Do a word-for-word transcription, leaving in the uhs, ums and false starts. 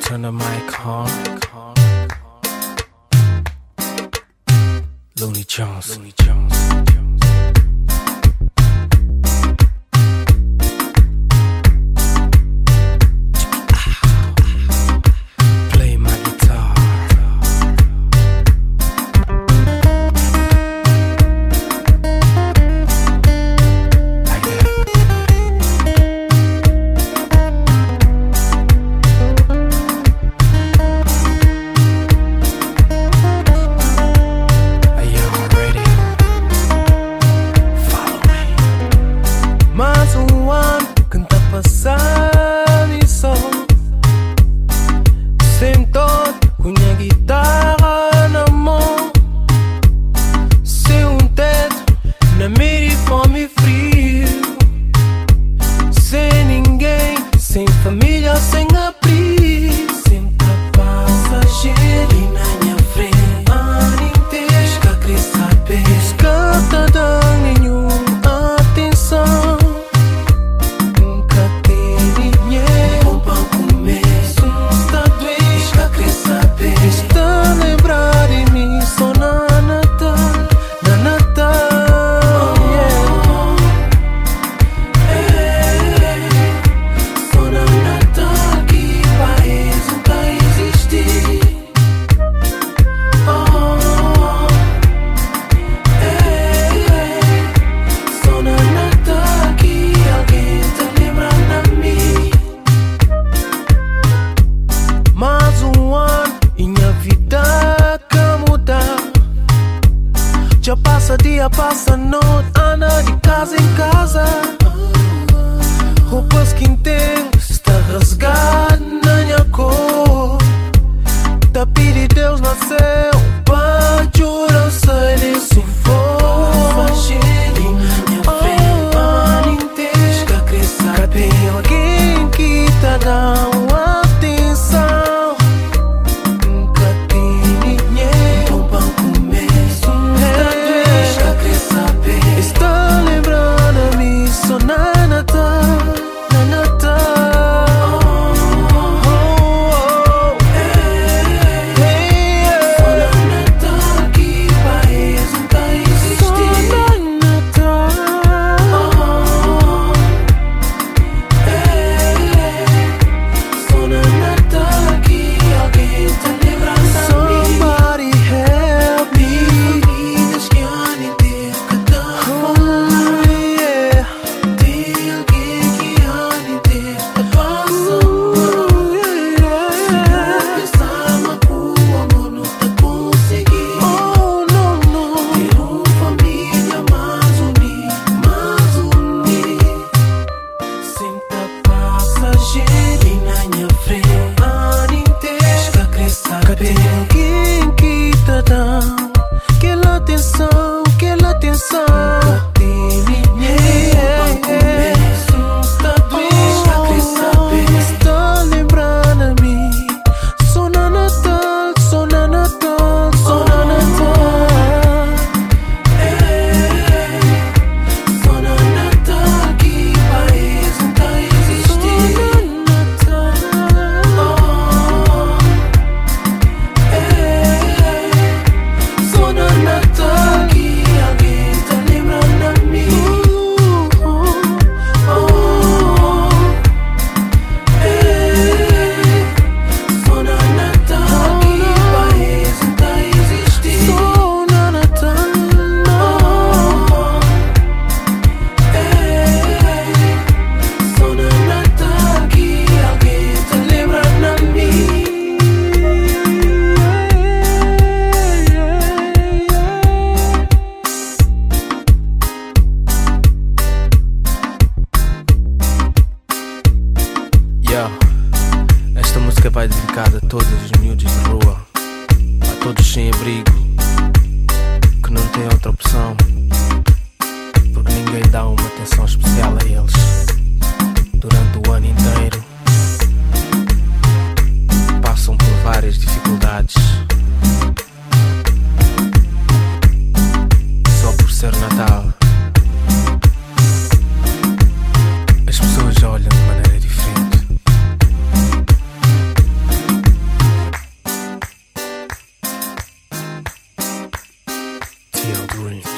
turn the mic on. Looney Jones. Looney Jones. Play my guitar. Like that. Are you ready? Follow me. Mais um ano que tá passando e só sentou com a guitarra na mão, sem um teto, na mira e fome e frio, sem ninguém, sem família, sem abrigo. Sempre passageiro e na minha frente, ano inteiro, esca quer saber, esca tá dando nenhuma atenção. Nunca teve dinheiro, um pão comer, está doente, esca quer saber, está a lembrar de mim só na Natal, na Natal, yeah. Ei, só na Natal que país nunca existiu. Oh, ei, só na Natal que alguém tá lembrando a mim. Mais um ano e minha vida que muda. Já passa dia, passa noite, anda de casa em casa. Roupas que entendo está rasgado na minha cor. Tá pedindo Deus nasceu pra jurar sai desse fogo. E na minha frente, ano inteiro, esca quer saber, alguém que tá dando atenção. Nunca teve dinheiro, um pão comer, está doente, esca quer saber, está lembrando a mim só na Natal, na Natal. Oh, oh, oh. Ei, só na Natal que país nunca existiu. Só na Natal. Só na Natal que alguém tá lembrando a mim. Somebody help me. Vidas que ano inteiro cada um. Yeah. Tem alguém que ano inteiro tá passando. Pensar uma rua, amor, não tá conseguindo. Oh, não, não. Ter uma família mais unida, mais unida. Sempre passageiro e na minha frente, ano inteiro, esca quer saber, tem alguém que tá dando aquela atenção, aquela atenção. Nunca teve dinheiro, um pão comer, está doente, esca quer saber, está lembrando a mim só na Natal, só na Natal, só na Natal. Ei, só na Natal que país nunca existiu. Só na Natal. Oh, ei, só na Natal que alguém tá lembrando a mim. Oh, oh, ei, só na Natal que país nunca existiu. Só na Natal. Oh, ei, só na Natal que alguém tá lembrando a mim. Yo, esta música vai dedicada a todos os miúdos de rua, a todos sem abrigo, que não têm outra opção, porque ninguém dá uma atenção especial a eles durante o ano inteiro. Passam por várias dificuldades, só por ser Natal. As pessoas olham de maneira diferente. T L Green.